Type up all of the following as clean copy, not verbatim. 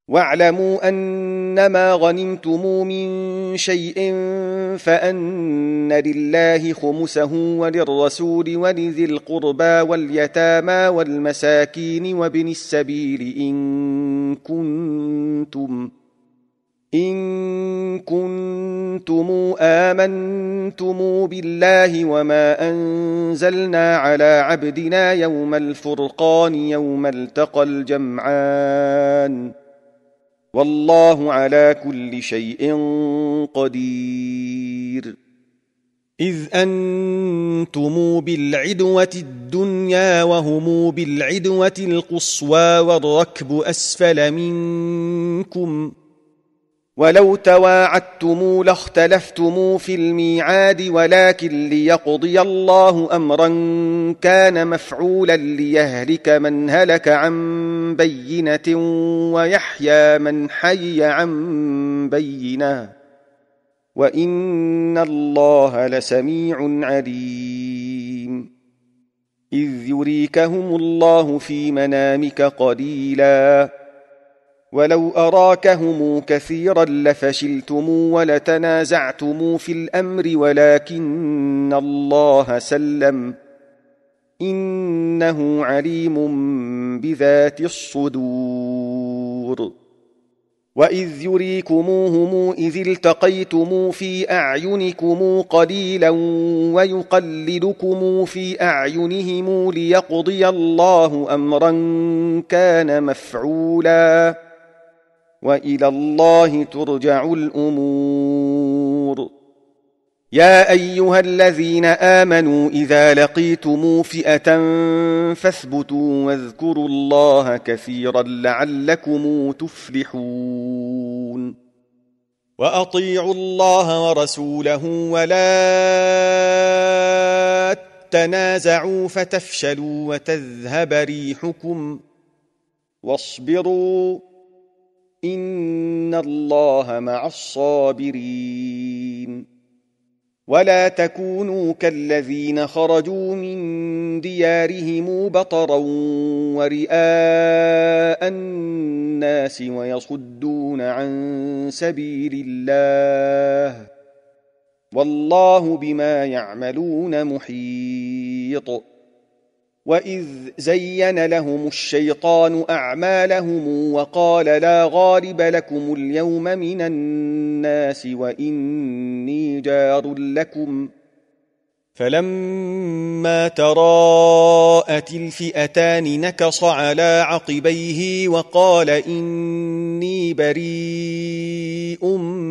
واعلموا أنما غنمتم من شيء فأن لله خمسه وللرسول ولذي القربى واليتامى والمساكين وابن السبيل إن كنتم آمنتم بالله وما أنزلنا على عبدنا يوم الفرقان يوم التقى الجمعان والله على كل شيء قدير. إذ أنتم بالعدوة الدنيا وهم بالعدوة القصوى والركب أسفل منكم ولو تواعدتم لاختلفتم في الميعاد ولكن ليقضي الله أمرا كان مفعولا ليهلك من هلك عن بينة ويحيى من حي عن بينة وإن الله لسميع عليم. إذ يريكهم الله في منامك قليلا ولو أراكهم كثيرا لفشلتم ولتنازعتم في الأمر ولكن الله سلم إنه عليم بذات الصدور. وإذ يريكموهم إذ التقيتم في أعينكم قليلا ويقللكم في أعينهم ليقضي الله أمرا كان مفعولا وإلى الله ترجع الأمور. يا أيها الذين آمنوا إذا لقيتم فئة فاثبتوا واذكروا الله كثيرا لعلكم تفلحون. وأطيعوا الله ورسوله ولا تنازعوا فتفشلوا وتذهب ريحكم واصبروا إن الله مع الصابرين. ولا تكونوا كالذين خرجوا من ديارهم بطرا ورئاء الناس ويصدون عن سبيل الله والله بما يعملون محيط. وإذ زين لهم الشيطان أعمالهم وقال لا غالب لكم اليوم من الناس وإني جار لكم فلما تراءت الفئتان نكص على عقبيه وقال إني بريء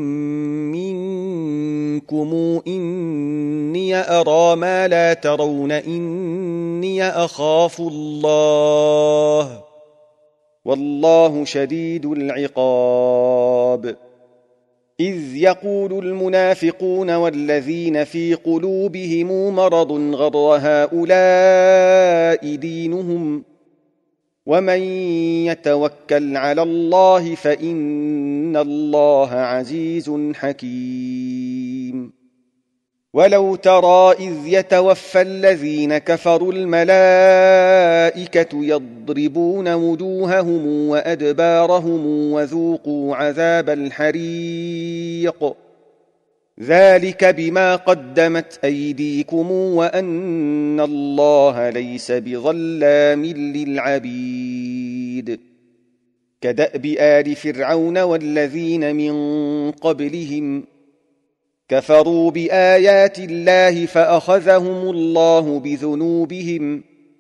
منكم إني أرى ما لا ترون إني أخاف الله والله شديد العقاب. إذ يقول المنافقون والذين في قلوبهم مرض غر هؤلاء دينهم ومن يتوكل على الله فإن الله عزيز حكيم. ولو ترى إذ يتوفى الذين كفروا الملائكة يضربون وجوههم وأدبارهم وذوقوا عذاب الحريق ذلك بما قدمت أيديكم وأن الله ليس بظلام للعبيد. كدأب آل فرعون والذين من قبلهم كفروا بآيات الله فأخذهم الله بذنوبهم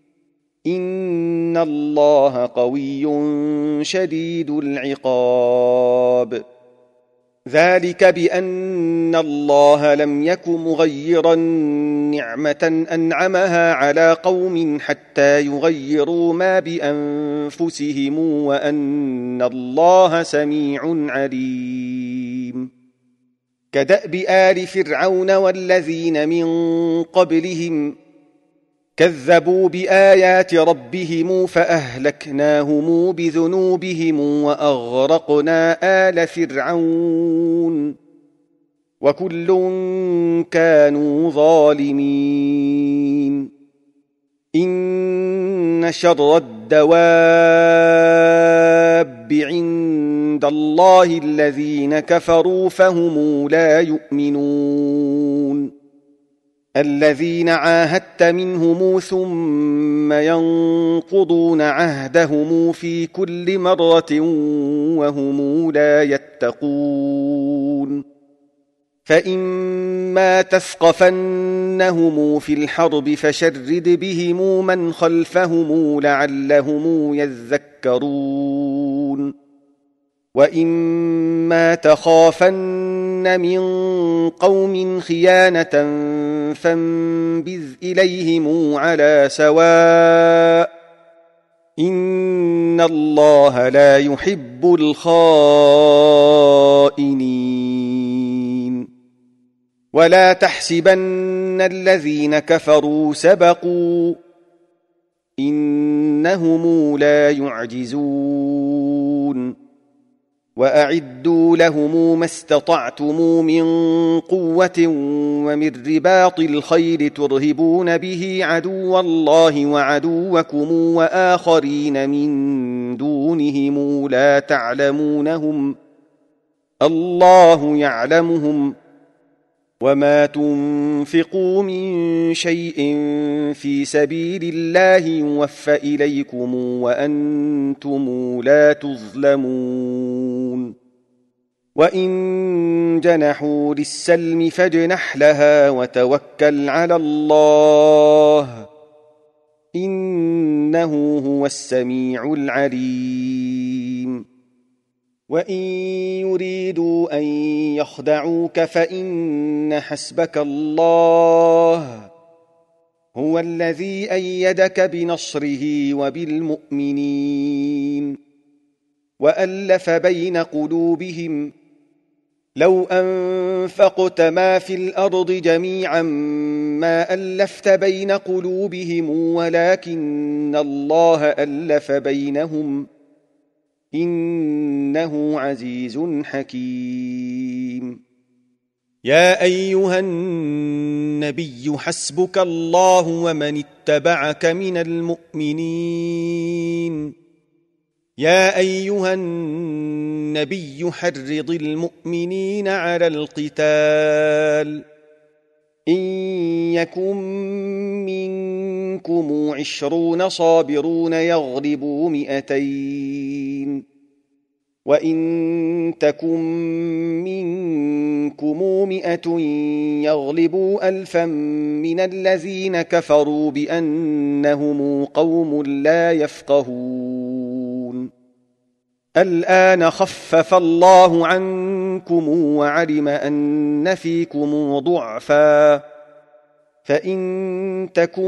إن الله قوي شديد العقاب. ذلك بأن الله لم يك مغيرا نعمة أنعمها على قوم حتى يغيروا ما بأنفسهم وأن الله سميع عليم. كدأب آل فرعون والذين من قبلهم كذبوا بآيات ربهم فأهلكناهم بذنوبهم وأغرقنا آل فرعون وكل كانوا ظالمين. إن شر الدواب الدواب عند الله الذين كفروا فهم لا يؤمنون الذين عاهدت منهم ثم ينقضون عهدهم في كل مرة وهم لا يتقون فإما تثقفنهم في الحرب فشرد بهم من خلفهم لعلهم يذكرون وإما تخافن من قوم خيانة فانبذ إليهم على سواء إن الله لا يحب الخائنين ولا تحسبن الذين كفروا سبقوا إنهم لا يعجزون وأعدوا لهم ما استطعتم من قوة ومن رباط الخيل ترهبون به عدو الله وعدوكم وآخرين من دونهم لا تعلمونهم الله يعلمهم وما تنفقوا من شيء في سبيل الله يوفى إليكم وأنتم لا تظلمون وإن جنحوا للسلم فاجنح لها وتوكل على الله إنه هو السميع العليم وإن يريدوا أن يخدعوك فإن حسبك الله هو الذي أيدك بنصره وبالمؤمنين وألف بين قلوبهم لو أنفقت ما في الأرض جميعا ما ألفت بين قلوبهم ولكن الله ألف بينهم إنه عزيز حكيم يا أيها النبي حسبك الله ومن اتبعك من المؤمنين يا أيها النبي حرض المؤمنين على القتال إن يكن منكم 20 صابرون يغلبوا 200 وإن تكن منكم 100 يغلبوا 1000 من الذين كفروا بأنهم قوم لا يفقهون الآن خفف الله عنكم وعلم أن فيكم ضعفا فإن تكن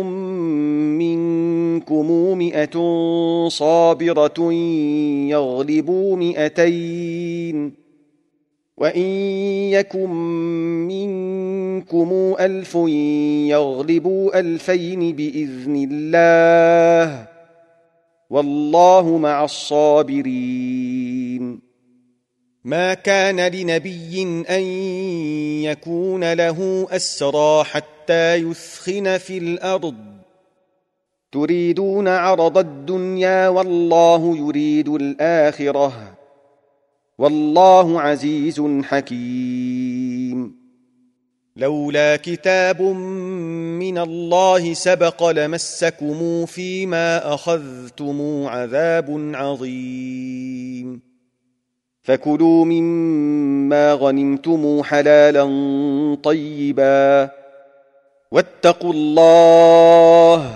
منكم 100 صابرة يغلبوا 200 وإن يكن منكم 1000 يغلبوا 2000 بإذن الله والله مع الصابرين ما كان لنبي أن يكون له أسرى حتى يثخن في الأرض تريدون عرض الدنيا والله يريد الآخرة والله عزيز حكيم لولا كتاب من الله سبق لمسكم فيما أخذتم عذاب عظيم فكلوا مما غنمتم حلالا طيبا واتقوا الله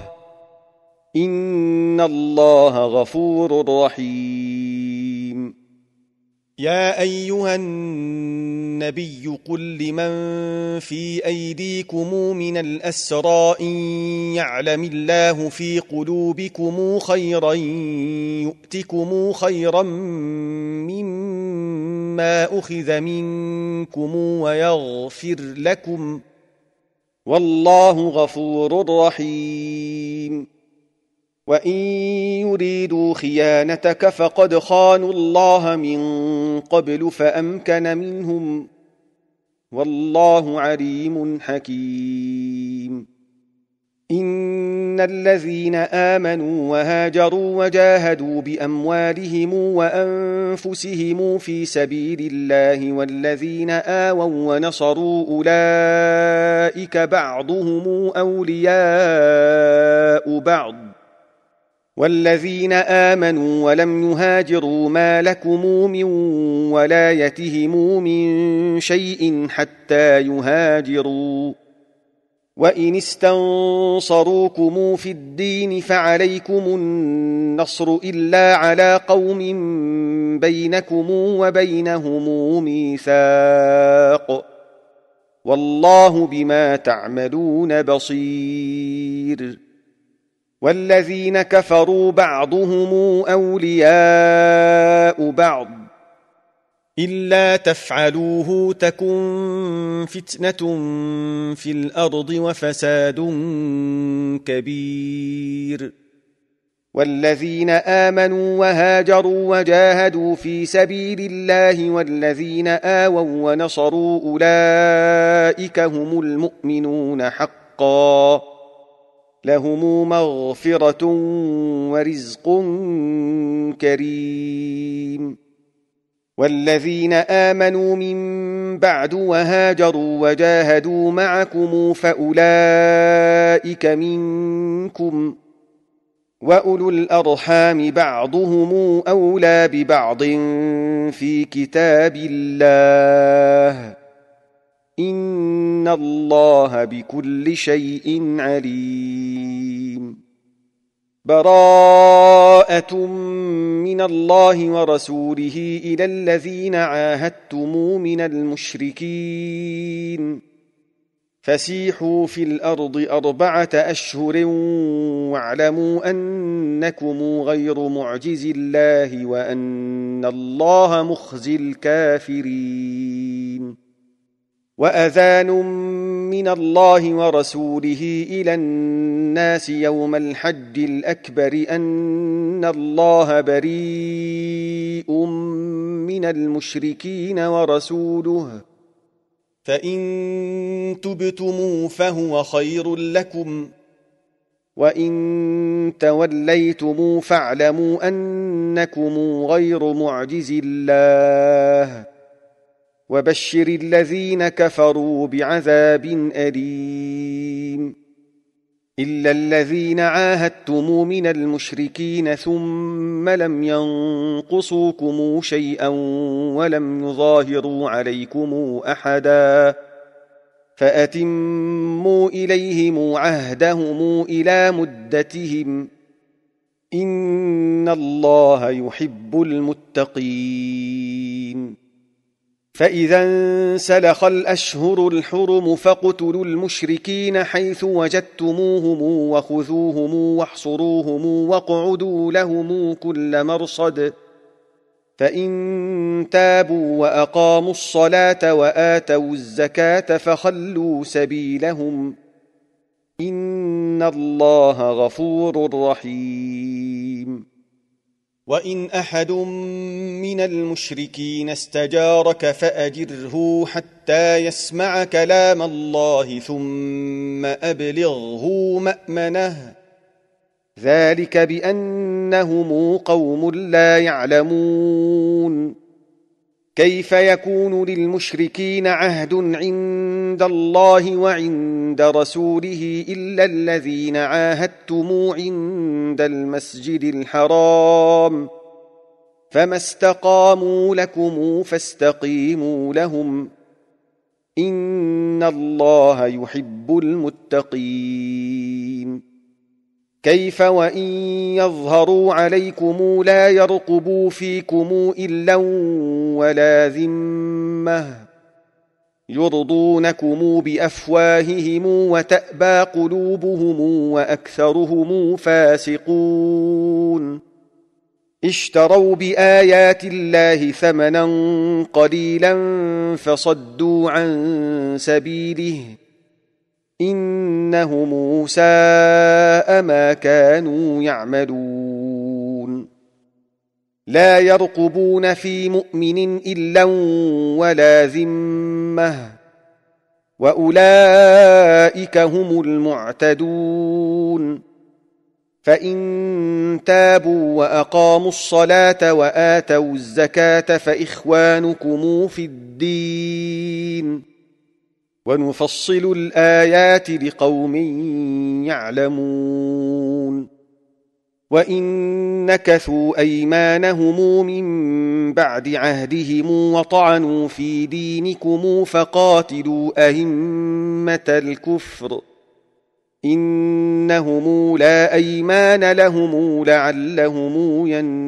إن الله غفور رحيم يا أيها النبي قل لمن في أيديكم من الأسرى إن يعلم الله في قلوبكم خيرا يؤتكم خيرا مما أخذ منكم ويغفر لكم والله غفور رحيم وإن يريدوا خيانتك فقد خانوا الله من قبل فأمكن منهم والله عليم حكيم إن الذين آمنوا وهاجروا وجاهدوا بأموالهم وأنفسهم في سبيل الله والذين آووا ونصروا أولئك بعضهم أولياء بعض والذين آمنوا ولم يهاجروا ما لكم من ولايتهم من شيء حتى يهاجروا وإن استنصروكم في الدين فعليكم النصر إلا على قوم بينكم وبينهم ميثاق والله بما تعملون بصير والذين كفروا بعضهم أولياء بعض إلا تفعلوه تكن فتنة في الأرض وفساد كبير والذين آمنوا وهاجروا وجاهدوا في سبيل الله والذين آووا ونصروا أولئك هم المؤمنون حقا لهم مغفرة ورزق كريم والذين آمنوا من بعد وهاجروا وجاهدوا معكم فأولئك منكم وأولو الأرحام بعضهم أولى ببعض في كتاب الله إن الله بكل شيء عليم براءة من الله ورسوله إلى الذين عاهدتم من المشركين فسيحوا في الأرض 4 أشهر واعلموا أنكم غير معجز الله وأن الله مخزي الكافرين وأذان من الله ورسوله إلى الناس يوم الحج الأكبر أن الله بريء من المشركين ورسوله فإن تبتم فهو خير لكم وإن توليتم فاعلموا أنكم غير معجز الله وبشر الذين كفروا بعذاب أليم إلا الذين عاهدتم من المشركين ثم لم ينقصوكم شيئا ولم يظاهروا عليكم أحدا فأتموا إليهم عهدهم إلى مدتهم إن الله يحب المتقين فإذا انسلخ الأشهر الحرم فاقتلوا المشركين حيث وجدتموهم وخذوهم واحصروهم واقعدوا لهم كل مرصد فإن تابوا وأقاموا الصلاة وآتوا الزكاة فخلوا سبيلهم إن الله غفور رحيم وإن أحد من المشركين استجارك فأجره حتى يسمع كلام الله ثم أبلغه مأمنه ذلك بأنهم قوم لا يعلمون كيف يكون للمشركين عهد عند الله وعند رسوله إلا الذين عاهدتم عند المسجد الحرام فما استقاموا لكم فاستقيموا لهم إن الله يحب المتقين كيف وإن يظهروا عليكم لا يرقبوا فيكم إلا ولا ذمة يرضونكم بأفواههم وتأبى قلوبهم وأكثرهم فاسقون اشتروا بآيات الله ثمنا قليلا فصدوا عن سبيله إنهم ساء ما كانوا يعملون لا يرقبون في مؤمن إلا ولا ذمة وأولئك هم المعتدون فإن تابوا وأقاموا الصلاة وآتوا الزكاة فإخوانكم في الدين ونفصل الآيات لقوم يعلمون وإن نكثوا أيمانهم من بعد عهدهم وطعنوا في دينكم فقاتلوا أئمة الكفر إنهم لا أيمان لهم لعلهم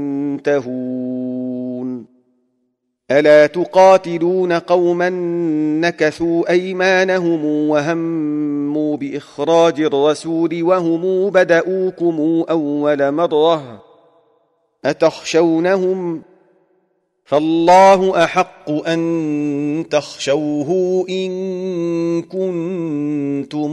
ينتهون ألا تقاتلون قوما نكثوا أيمانهم وهموا بإخراج الرسول وهم بدؤوكم أول مرة أتخشونهم فالله أحق أن تخشوه إن كنتم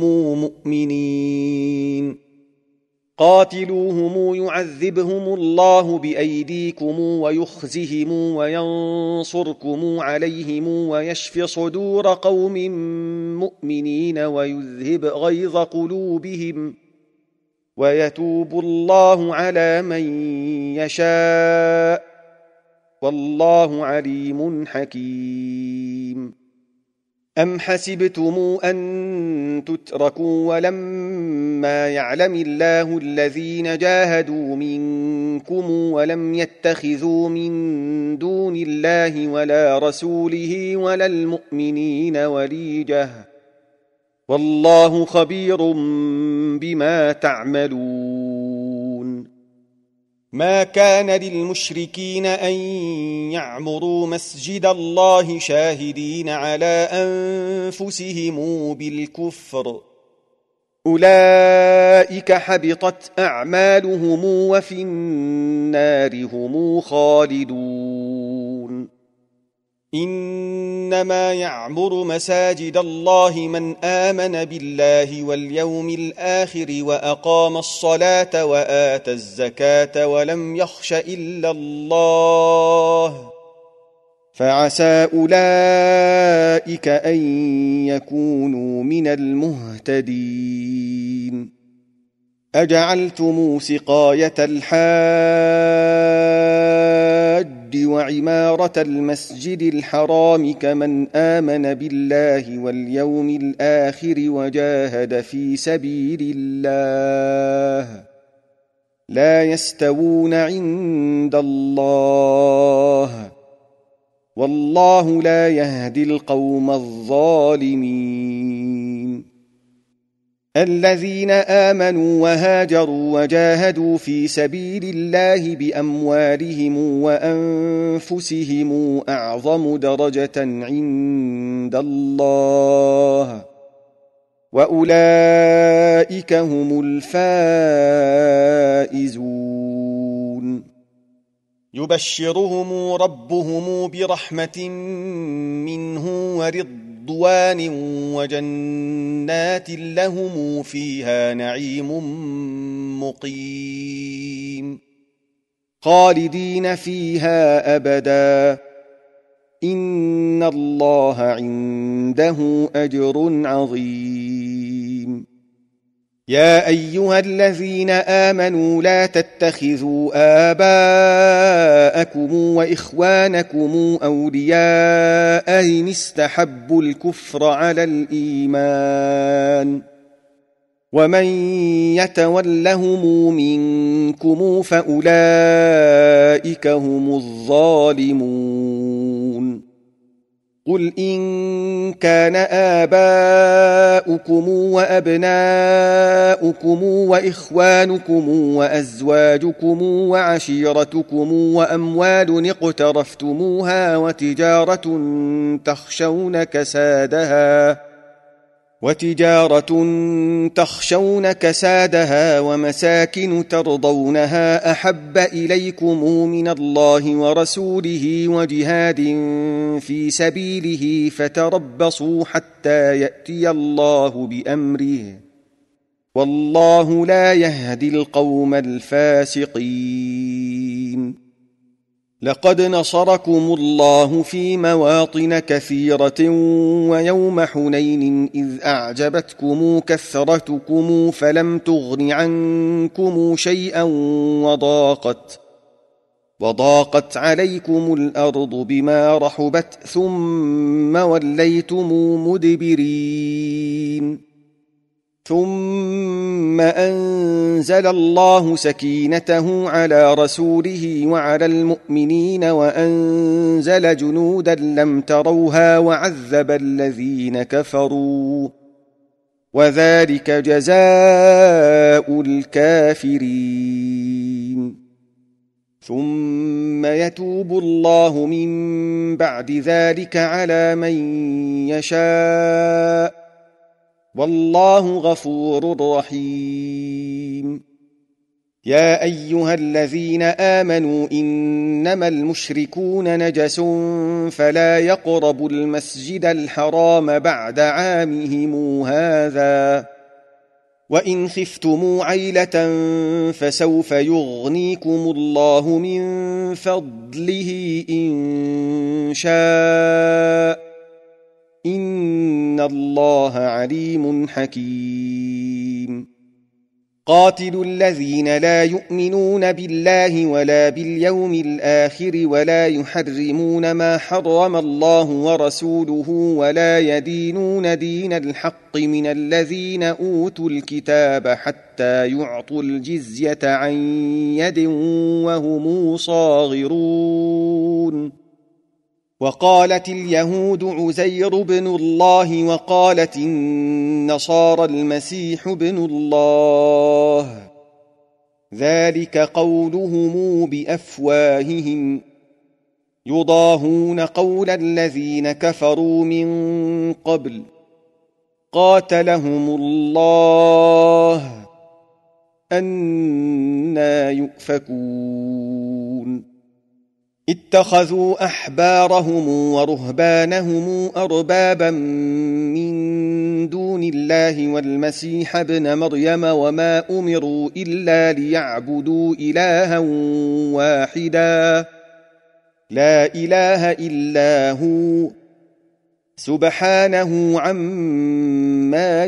مؤمنين قاتلوهم يعذبهم الله بأيديكم ويخزهم وينصركم عليهم ويشف صدور قوم مؤمنين ويذهب غيظ قلوبهم ويتوب الله على من يشاء والله عليم حكيم أم حسبتم أن تتركوا ولما يعلم الله الذين جاهدوا منكم ولم يتخذوا من دون الله ولا رسوله ولا المؤمنين وليجة والله خبير بما تعملون ما كان للمشركين أن يعمروا مسجد الله شاهدين على أنفسهم بالكفر أولئك حبطت أعمالهم وفي النار هم خالدون إنما يعمر مساجد الله من آمن بالله واليوم الآخر وأقام الصلاة وآتى الزكاة ولم يخش إلا الله فعسى أولئك أن يكونوا من المهتدين أجعلتم سقاية الحاج وعمارة المسجد الحرام كمن آمن بالله واليوم الآخر وجاهد في سبيل الله لا يستوون عند الله والله لا يهدي القوم الظالمين الذين آمنوا وهاجروا وجاهدوا في سبيل الله بأموالهم وأنفسهم أعظم درجة عند الله وأولئك هم الفائزون يبشرهم ربهم برحمة منه ورضوان وجنات لهم فيها نعيم مقيم خالدين فيها أبدا إن الله عنده أجر عظيم يا أيها الذين آمنوا لا تتخذوا آباءكم وإخوانكم أولياء إن استحبوا الكفر على الإيمان ومن يتولهم منكم فأولئك هم الظالمون قل إن كان آباؤكم وأبناؤكم وإخوانكم وأزواجكم وعشيرتكم وأموال اقترفتموها وتجارة تخشون كسادها ومساكن ترضونها أحب إليكم من الله ورسوله وجهاد في سبيله فتربصوا حتى يأتي الله بأمره والله لا يهدي القوم الفاسقين لقد نصركم الله في مواطن كثيرة ويوم حنين إذ أعجبتكم كثرتكم فلم تغن عنكم شيئا وضاقت عليكم الأرض بما رحبت ثم وليتم مدبرين ثم أنزل الله سكينته على رسوله وعلى المؤمنين وأنزل جنودا لم تروها وعذب الذين كفروا وذلك جزاء الكافرين ثم يتوب الله من بعد ذلك على من يشاء والله غفور رحيم يا أيها الذين آمنوا إنما المشركون نجس فلا يقربوا المسجد الحرام بعد عامهم هذا وإن خفتم عيلة فسوف يغنيكم الله من فضله إن شاء إن الله عليم حكيم قاتلوا الذين لا يؤمنون بالله ولا باليوم الآخر ولا يحرمون ما حرم الله ورسوله ولا يدينون دين الحق من الذين أوتوا الكتاب حتى يعطوا الجزية عن يد وهم صاغرون وقالت اليهود عزير بن الله وقالت النصارى المسيح بن الله ذلك قولهم بأفواههم يضاهون قول الذين كفروا من قبل قاتلهم الله أنى يؤفكون اتخذوا أحبارهم ورهبانهم أربابا من دون الله والمسيح ابن مريم وما أمروا إلا ليعبدوا إلها واحدا لا إله إلا هو سبحانه عما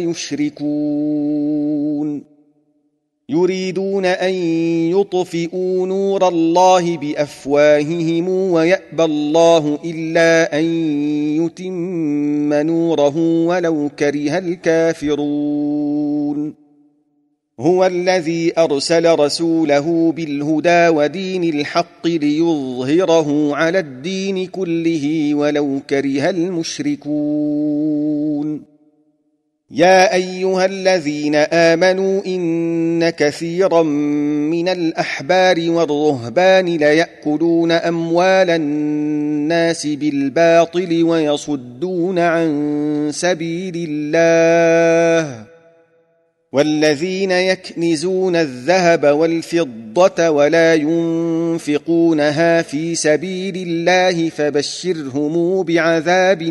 يشركون يريدون أن يطفئوا نور الله بأفواههم ويأبى الله إلا أن يتم نوره ولو كره الكافرون هو الذي أرسل رسوله بالهدى ودين الحق ليظهره على الدين كله ولو كره المشركون يا أيها الذين آمنوا إن كثيرا من الأحبار والرهبان ليأكلون أموال الناس بالباطل ويصدون عن سبيل الله والذين يكنزون الذهب والفضة ولا ينفقونها في سبيل الله فبشرهم بعذاب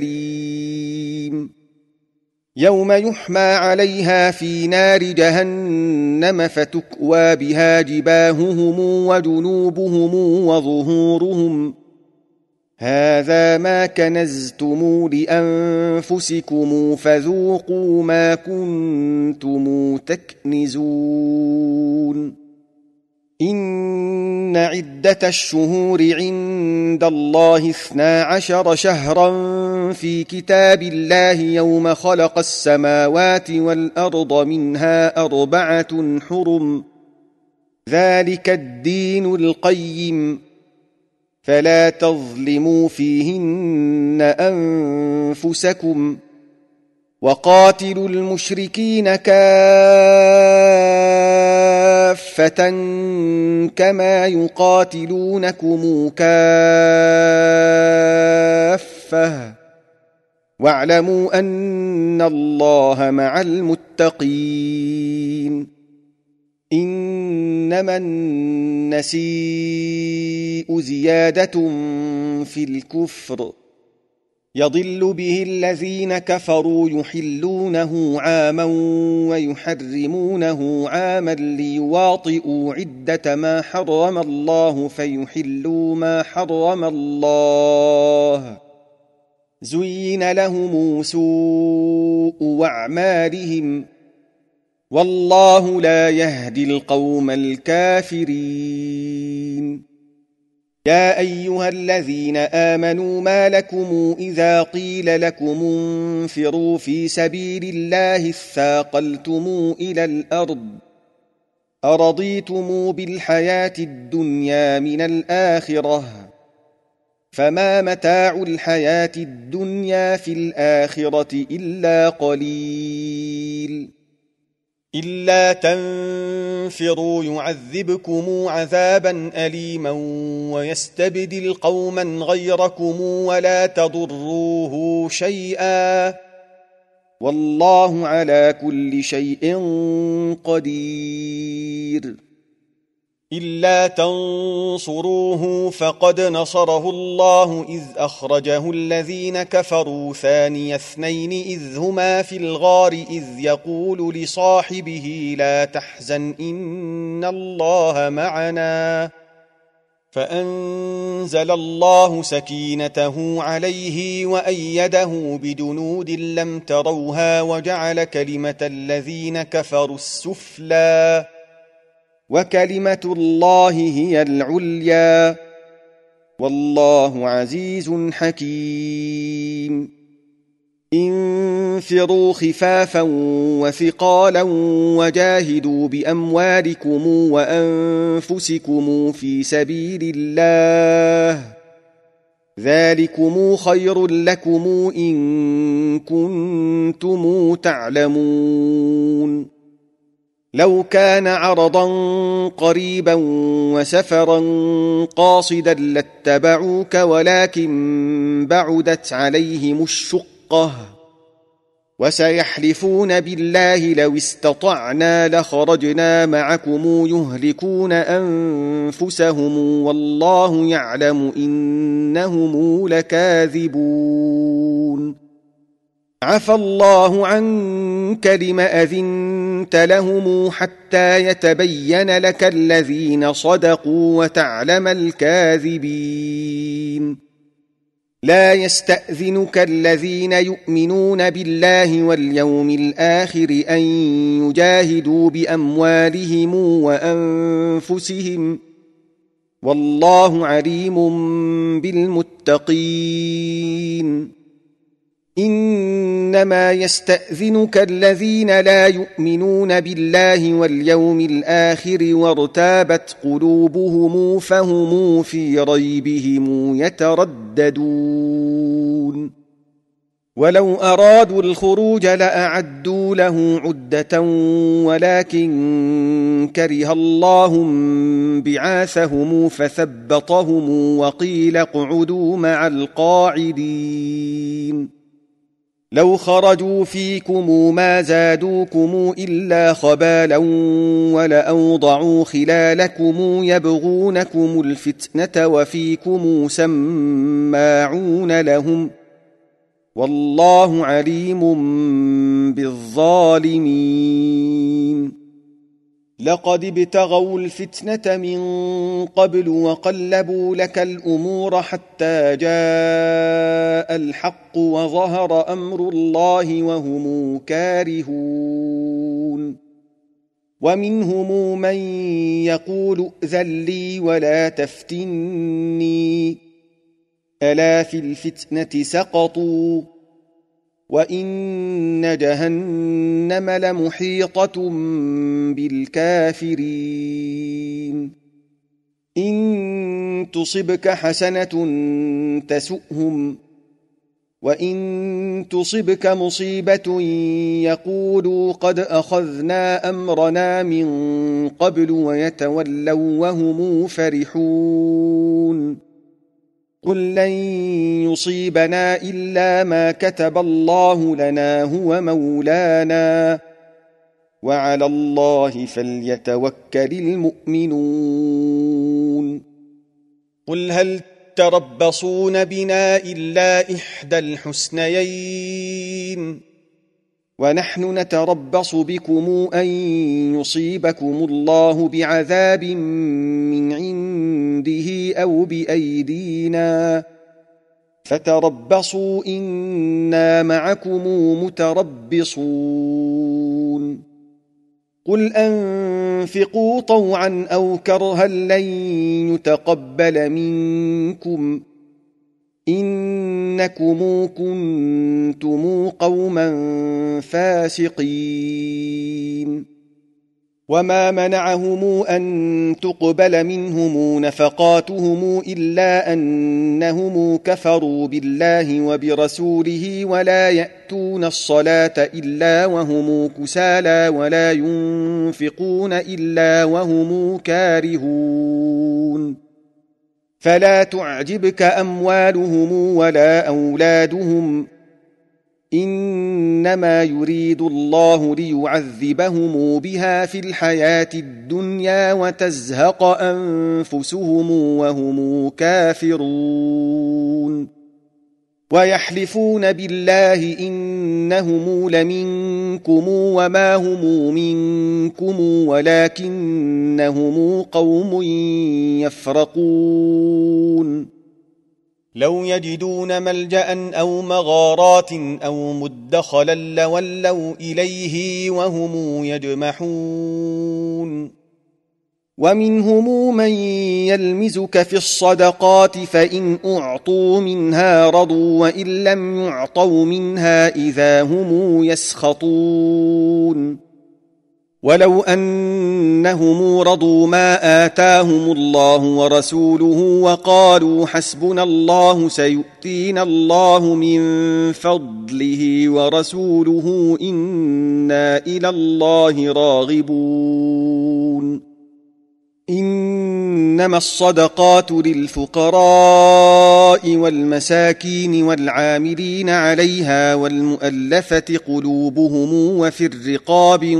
أليم يوم يحمى عليها في نار جهنم فتكوى بها جباههم وجنوبهم وظهورهم هذا ما كنزتم لأنفسكم فذوقوا ما كنتم تكنزون إن عدة الشهور عند الله 12 شهرا في كتاب الله يوم خلق السماوات والأرض منها 4 حرم ذلك الدين القيم فلا تظلموا فيهن أنفسكم وقاتلوا المشركين كافة كما يقاتلونكم كافة واعلموا أن الله مع المتقين إنما النسيء زيادة في الكفر يضل به الذين كفروا يحلونه عاما ويحرمونه عاما ليواطئوا عدة ما حرم الله فيحلوا ما حرم الله. زين لهم سوء أعمالهم والله لا يهدي القوم الكافرين. يا أيها الذين آمنوا ما لكم إذا قيل لكم انفروا في سبيل الله اثاقلتم إلى الأرض أرضيتم بالحياة الدنيا من الآخرة فما متاع الحياة الدنيا في الآخرة إلا قليل. إلا تنفروا يعذبكم عذابا أليما ويستبدل قوما غيركم ولا تضروه شيئا والله على كل شيء قدير. إلا تنصروه فقد نصره الله إذ أخرجه الذين كفروا ثاني اثنين إذ هما في الغار إذ يقول لصاحبه لا تحزن إن الله معنا فأنزل الله سكينته عليه وأيده بجنود لم تروها وجعل كلمة الذين كفروا السفلى وكلمة الله هي العليا والله عزيز حكيم. انفروا خفافا وثقالا وجاهدوا بأموالكم وأنفسكم في سبيل الله ذلكم خير لكم إن كنتم تعلمون. لو كان عرضا قريبا وسفرا قاصدا لاتبعوك ولكن بعدت عليهم الشقة وسيحلفون بالله لو استطعنا لخرجنا معكم يهلكون أنفسهم والله يعلم إنهم لكاذبون. عفى الله عنك لم أذنت لهم حتى يتبين لك الذين صدقوا وتعلم الكاذبين. لا يستأذنك الذين يؤمنون بالله واليوم الآخر أن يجاهدوا بأموالهم وأنفسهم والله عليم بالمتقين. إنما يستأذنك الذين لا يؤمنون بالله واليوم الآخر وارتابت قلوبهم فهم في ريبهم يترددون. ولو أرادوا الخروج لأعدوا له عدة ولكن كره الله بعاثهم فثبطهم وقيل اقعدوا مع القاعدين. لو خرجوا فيكم ما زادوكم إلا خبالا ولأوضعوا خلالكم يبغونكم الفتنة وفيكم سماعون لهم والله عليم بالظالمين. لقد ابتغوا الفتنة من قبل وقلبوا لك الأمور حتى جاء الحق وظهر أمر الله وهم كارهون. ومنهم من يقول ائذن لي ولا تفتني ألا في الفتنة سقطوا وإن جهنم لمحيطة بالكافرين. إن تصبك حسنة تسؤهم وإن تصبك مصيبة يقولوا قد أخذنا أمرنا من قبل ويتولوا وهم فرحون. قل لن يصيبنا إلا ما كتب الله لنا هو مولانا وعلى الله فليتوكل المؤمنون. قل هل يتربصون بنا إلا إحدى الحسنيين ونحن نتربص بكم أن يصيبكم الله بعذاب من عنده أو بأيدينا فتربصوا إنا معكم متربصون قل أنفقوا طوعا أو كرها لن يتقبل منكم إنكم كنتم قوما فاسقين وما منعهم أن تقبل منهم نفقاتهم إلا أنهم كفروا بالله وبرسوله ولا يأتون الصلاة إلا وهم كسالى ولا ينفقون إلا وهم كارهون فلا تعجبك أموالهم ولا أولادهم إنما يريد الله ليعذبهم بها في الحياة الدنيا وتزهق أنفسهم وهم كافرون ويحلفون بالله إنهم لمنكم وما هم منكم ولكنهم قوم يفرقون لو يجدون ملجأ أو مغارات أو مدخلا لولوا إليه وهم يجمحون ومنهم من يلمزك في الصدقات فإن أعطوا منها رضوا وإن لم يعطوا منها إذا هم يسخطون ولو أنهم رضوا ما آتاهم الله ورسوله وقالوا حسبنا الله سيؤتينا الله من فضله ورسوله إنا إلى الله راغبون إنما الصدقات للفقراء والمساكين والعاملين عليها والمؤلفة قلوبهم وفي الرقاب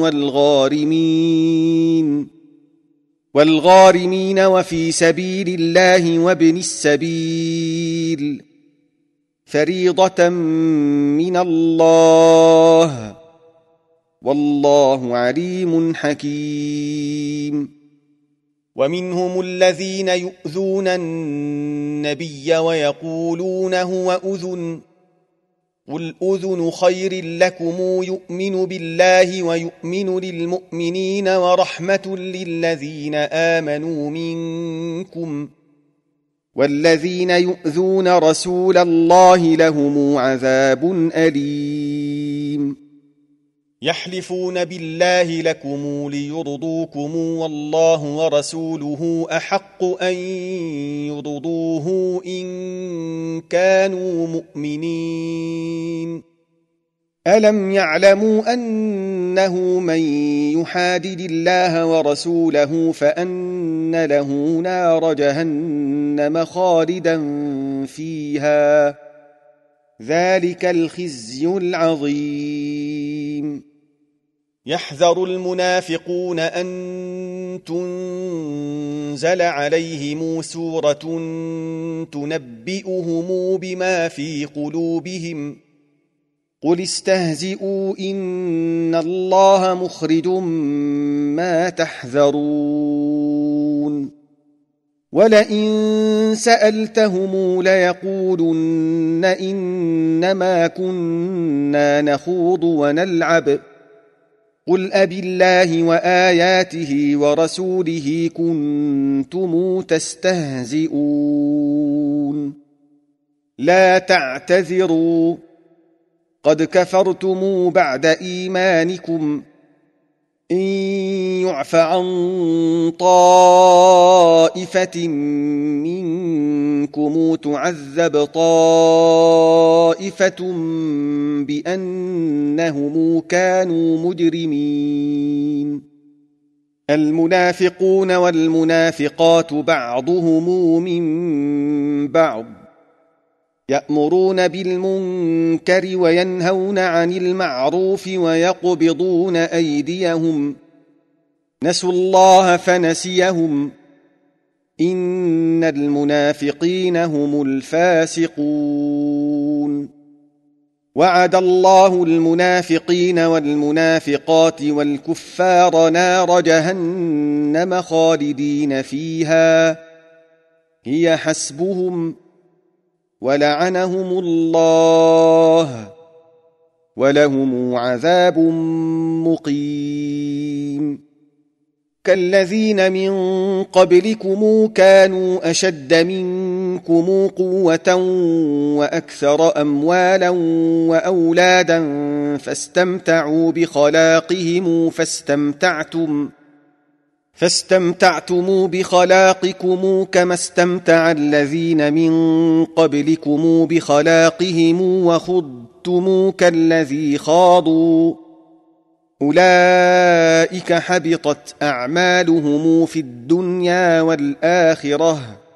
والغارمين وفي سبيل الله وابن السبيل فريضة من الله والله عليم حكيم ومنهم الذين يؤذون النبي ويقولون هو أذن قل أذن خير لكم يؤمن بالله ويؤمن للمؤمنين ورحمة للذين آمنوا منكم والذين يؤذون رسول الله لهم عذاب أليم يحلفون بالله لكم ليرضوكم والله ورسوله أحق أن يرضوه إن كانوا مؤمنين ألم يعلموا أنه من يحادد الله ورسوله فأن له نار جهنم خالدا فيها ذلك الخزي العظيم يحذر المنافقون أن تنزل عليهم سورة تنبئهم بما في قلوبهم قل استهزئوا إن الله مخرج ما تحذرون ولئن سألتهم ليقولن إنما كنا نخوض ونلعب قل أبالله وآياته ورسوله كنتم تستهزئون لا تعتذروا قد كفرتم بعد إيمانكم إن يعف عن طائفة منكم تعذب طائفة بأنهم كانوا مجرمين المنافقون والمنافقات بعضهم من بعض يأمرون بالمنكر وينهون عن المعروف ويقبضون أيديهم نسوا الله فنسيهم إن المنافقين هم الفاسقون وعد الله المنافقين والمنافقات والكفار نار جهنم خالدين فيها هي حسبهم ولعنهم الله ولهم عذاب مقيم كالذين من قبلكم كانوا أشد منكم قوة وأكثر أموالا وأولادا فاستمتعوا بخلاقكم كما استمتع الذين من قبلكم بخلاقهم وخضتم كالذي خاضوا أولئك حبطت أعمالهم في الدنيا والآخرة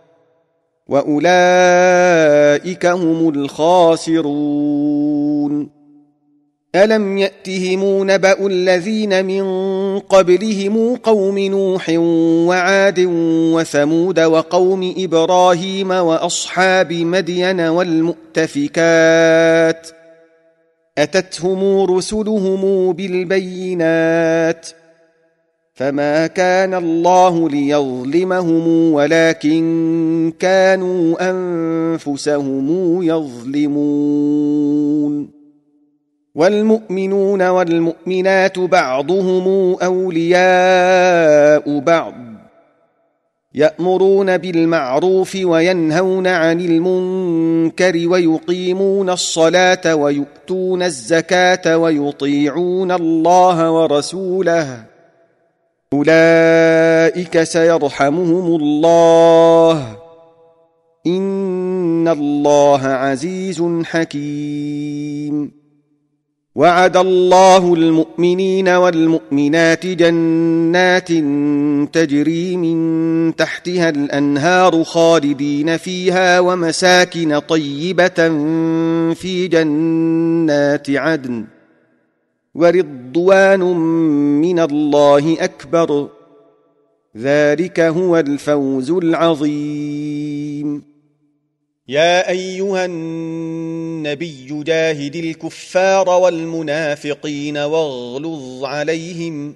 وأولئك هم الخاسرون ألم يأتهم نبأ الذين من قبلهم قوم نوح وعاد وثمود وقوم إبراهيم وأصحاب مدين والمؤتفكات أتتهم رسلهم بالبينات فما كان الله ليظلمهم ولكن كانوا أنفسهم يظلمون والمؤمنون والمؤمنات بعضهم أولياء بعض يأمرون بالمعروف وينهون عن المنكر ويقيمون الصلاة ويؤتون الزكاة ويطيعون الله ورسوله أولئك سيرحمهم الله إن الله عزيز حكيم وعد الله المؤمنين والمؤمنات جنات تجري من تحتها الأنهار خالدين فيها ومساكن طيبة في جنات عدن ورضوان من الله أكبر ذلك هو الفوز العظيم يا أيها النبي جاهد الكفار والمنافقين واغلظ عليهم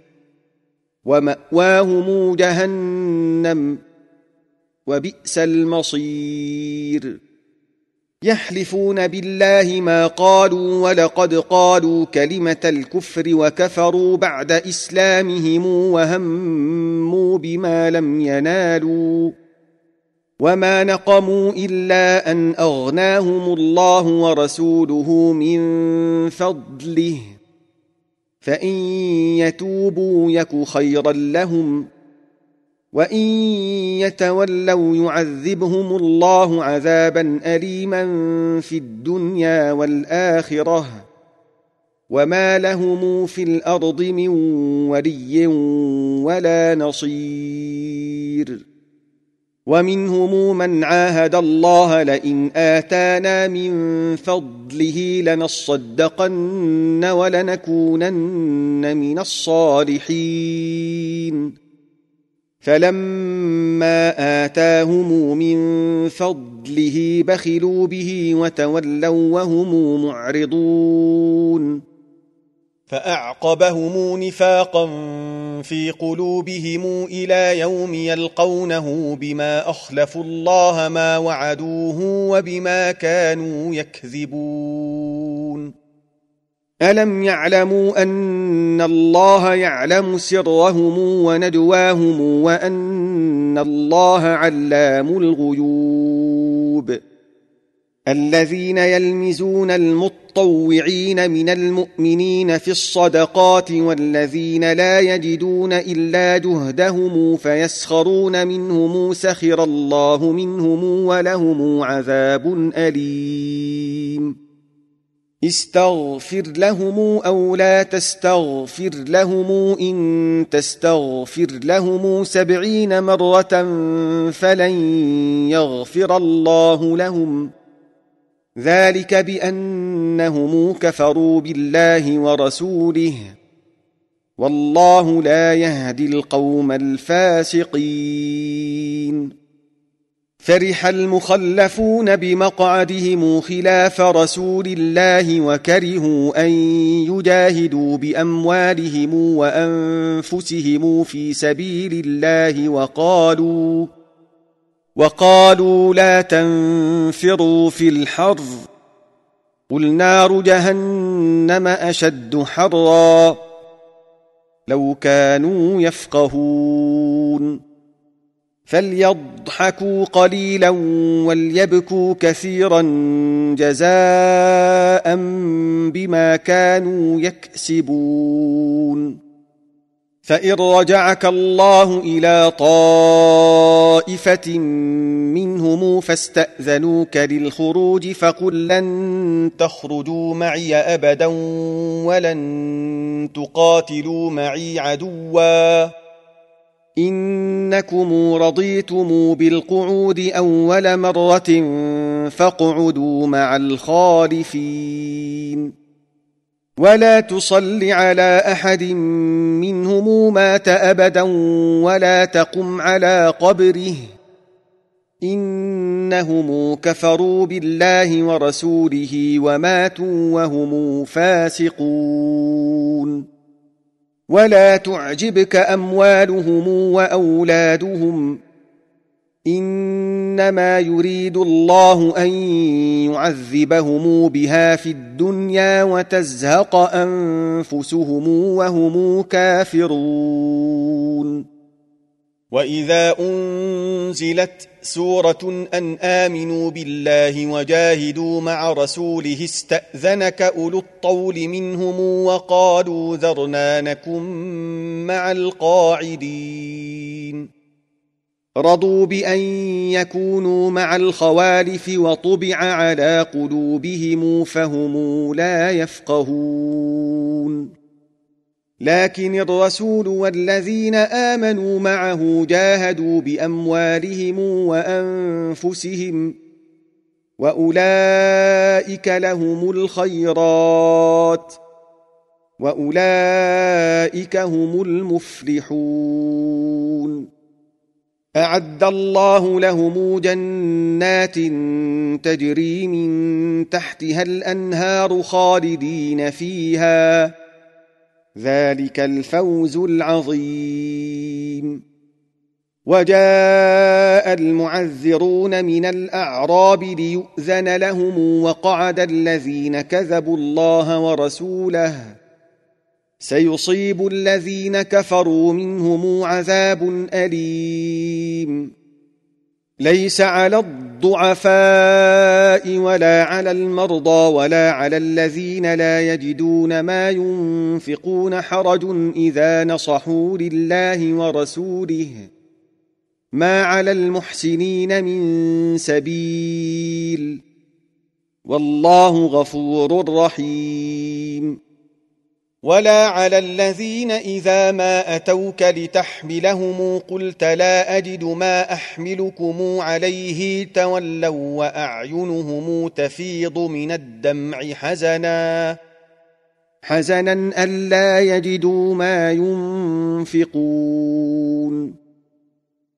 ومأواهم جهنم وبئس المصير يحلفون بالله ما قالوا ولقد قالوا كلمة الكفر وكفروا بعد إسلامهم وهموا بما لم ينالوا وما نقموا إلا أن أغناهم الله ورسوله من فضله فإن يتوبوا يك خيرا لهم وإن يتولوا يعذبهم الله عذابا أليما في الدنيا والآخرة وما لهم في الأرض من ولي ولا نصير ومنهم من عاهد الله لئن آتانا من فضله لنصدقن ولنكونن من الصالحين فلما آتاهم من فضله بخلوا به وتولوا وهم معرضون فأعقبهم نفاقا في قلوبهم إلى يوم يلقونه بما أخلفوا الله ما وعدوه وبما كانوا يكذبون ألم يعلموا أن الله يعلم سرهم ونجواهم وأن الله علام الغيوب الذين يلمزون المطوعين من المؤمنين في الصدقات والذين لا يجدون إلا جهدهم فيسخرون منهم سخر الله منهم ولهم عذاب أليم استغفر لهم أو لا تستغفر لهم إن تستغفر لهم 70 مرة فلن يغفر الله لهم ذلك بأنهم كفروا بالله ورسوله والله لا يهدي القوم الفاسقين فرح المخلفون بمقعدهم خلاف رسول الله وكرهوا أن يجاهدوا بأموالهم وأنفسهم في سبيل الله وقالوا لا تنفروا في الحر قل نار جهنم أشد حرا لو كانوا يفقهون فليضحكوا قليلا وليبكوا كثيرا جزاء بما كانوا يكسبون فإن رجعك الله إلى طائفة منهم فاستأذنوك للخروج فقل لن تخرجوا معي أبدا ولن تقاتلوا معي عدوا إنكم رضيتم بالقعود أول مرة فاقعدوا مع الخالفين ولا تصل على أحد منهم مات أبدا ولا تقم على قبره إنهم كفروا بالله ورسوله وماتوا وهم فاسقون ولا تعجبك أموالهم وأولادهم إنما يريد الله أن يعذبهم بها في الدنيا وتزهق أنفسهم وهم كافرون وإذا أنزلت سورة أن آمنوا بالله وجاهدوا مع رسوله استأذنك أولو الطول منهم وقالوا ذرنا نكن مع القاعدين رضوا بأن يكونوا مع الخوالف وطبع على قلوبهم فهم لا يفقهون لكن الرسول والذين آمنوا معه جاهدوا بأموالهم وأنفسهم وأولئك لهم الخيرات وأولئك هم المفلحون أعد الله لهم جنات تجري من تحتها الأنهار خالدين فيها ذلك الفوز العظيم وجاء المعذرون من الأعراب ليؤذن لهم وقعد الذين كذبوا الله ورسوله سيصيب الذين كفروا منهم عذاب أليم ليس على الضعفاء ولا على المرضى ولا على الذين لا يجدون ما ينفقون حرج إذا نصحوا لله ورسوله ما على المحسنين من سبيل والله غفور رحيم ولا على الذين إذا ما أتوك لتحملهم قلت لا أجد ما أحملكم عليه تولوا وأعينهم تفيض من الدمع حزنا ألا يجدوا ما ينفقون